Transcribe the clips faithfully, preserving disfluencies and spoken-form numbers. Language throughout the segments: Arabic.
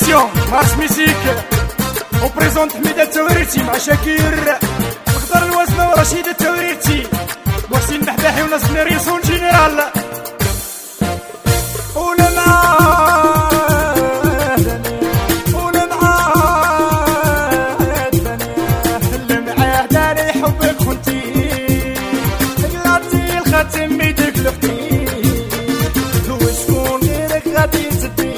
برودكسيون مارش ميسيك وبريزونت حميدة التوريرتي مع شاكير مقدر الوزن ورشيد التوريرتي محسن بحباحي وناس ناريسون جينيرال ولا معاد ولا معاد اللي معاه داري حبك خنتي قلعتي الخاتم بيدك لختي وشكون غيرك غادي تدي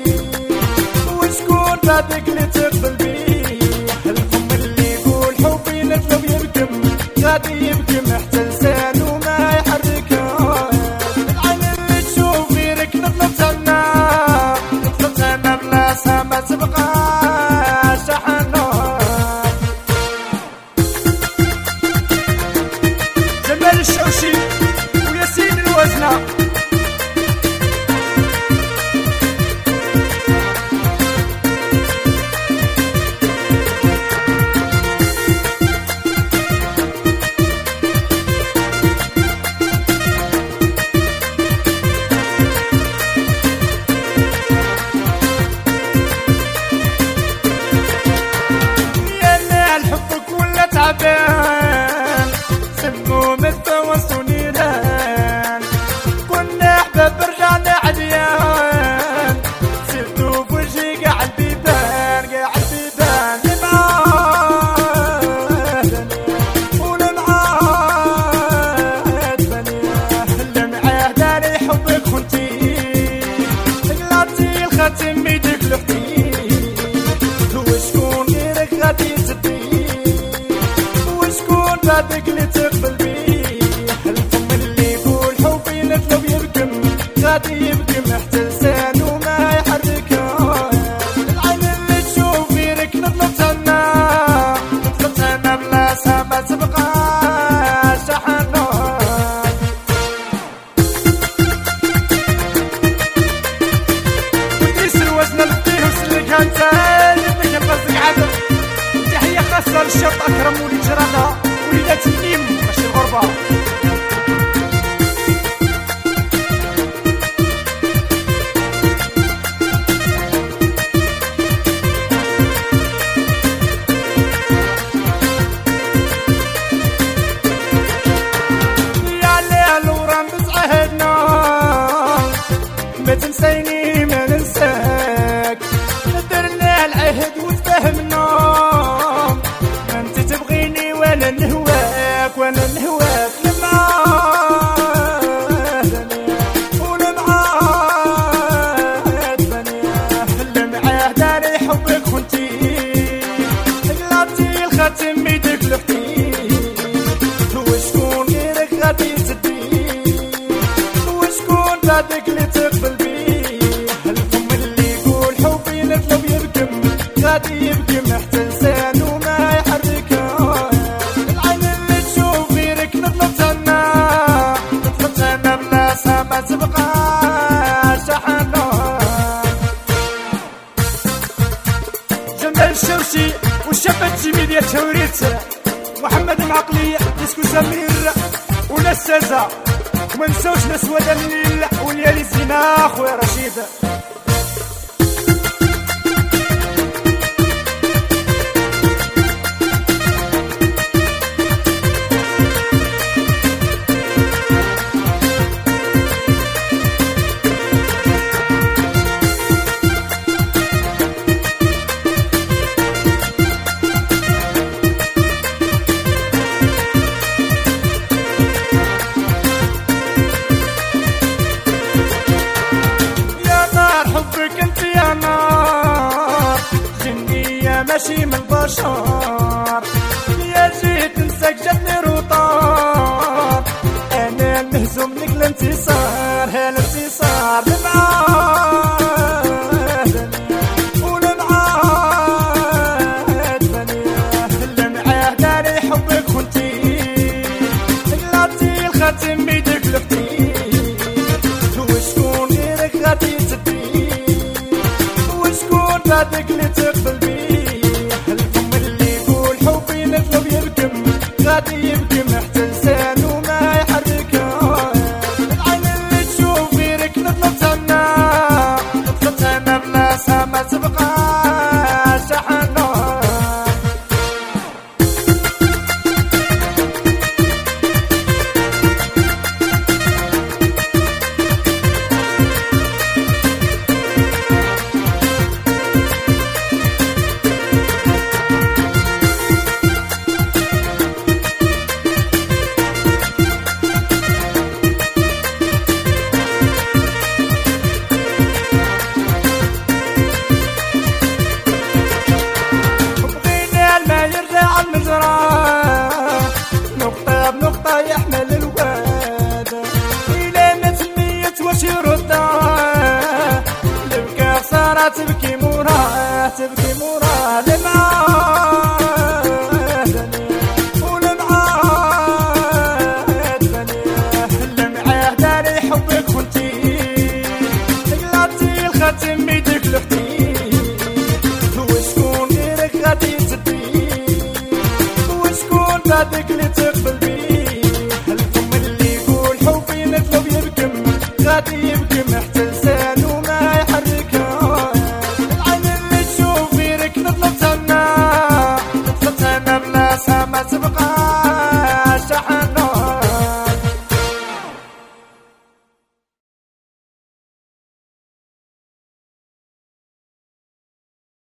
وشكون بعدك اللي تقبل بيه الفم اللي يقول حبي نطلب يبكم غادي يبكم حتى لسانو ما يحركهاش العين اللي تشوف غيرك نطلب تنا نطلب تنا بلاصة ما تبقاش حنان جمال الشوشي وياسين الوزنة تعبان سموم التواصل نيران كنا احباب رجعنا عديان سيرتو بوجهي قاع البيبان قاع البيبان معاد ولا معاد بنيه اللي معاه داري حبك خنتي قلعتي الخاتم بيدك لختي وشكون غيرك غادي تدي بعدك اللي تقبل بيه الفم اللي يقول حبي نطلب يبكم غادي يبكم حتى لسانو ما يحركهاش العين اللي تشوف غيرك نطلب تنا نطلب تنا بلاصة ما تبقاش حنان وديس الوزن لفيه وسلك انت اللي كان قصدك عدل تحية خاصة للشرط أكرم ولي جرانا وليدات النيم ماشي الغربة يا ليل ورام بتعهدنا ما تنسيني ما ننساك درنا العهد وتفهمنا انت تبغيني وانا نهواك وانا نهواك لمعاد ولا معاد بنيه اللي معاه داري حبك خنتي قلعتي الخاتم بيدك لختي وشكون غيرك غادي تدي وشكون بعدك اللي تقبل بيه الفم اللي يقول حبي نطلب يبكم غادي يبكم حتى لسانو ما يحركهاش العين اللي تشوف غيرك نطلب تنا نطلب تنا بلاصة ما تبقاش حنان جمال الشوشي والشابة التيمي ديال توريت محمد معقلي ديسكو سمير وناس سازا وما نساوش ناس ودا الليل وليالي الزينة خويا رشيد ماشي من البشر يا جيت نساك جاتني روطار انا المهزوم لك الانتصار ها الانتصار لمعاد ولا معاد بنيه اللي معاه داري حبك خنتي قلعتي الخاتم بيدك لختي وشكون غيرك غادي تدي وشكون بعدك اللي تقبل بيه غادي يبكم حتى لسانو ما يحركهاش العين اللي تشوف غيرك نطلب تنا نطلب تنا بلاصة ما تبقاش وداه البكا خسارة تبكي موراه تبكي موراه لمعاه ولمعاه لمعاه داري حبك كنتي قلبتي الختم بيدك لختي وشكون غيرك غادي تدي وشكون بعدك اللي تقبل بيه الفم اللي يقول حبي نطلب يبكم غادي يبكي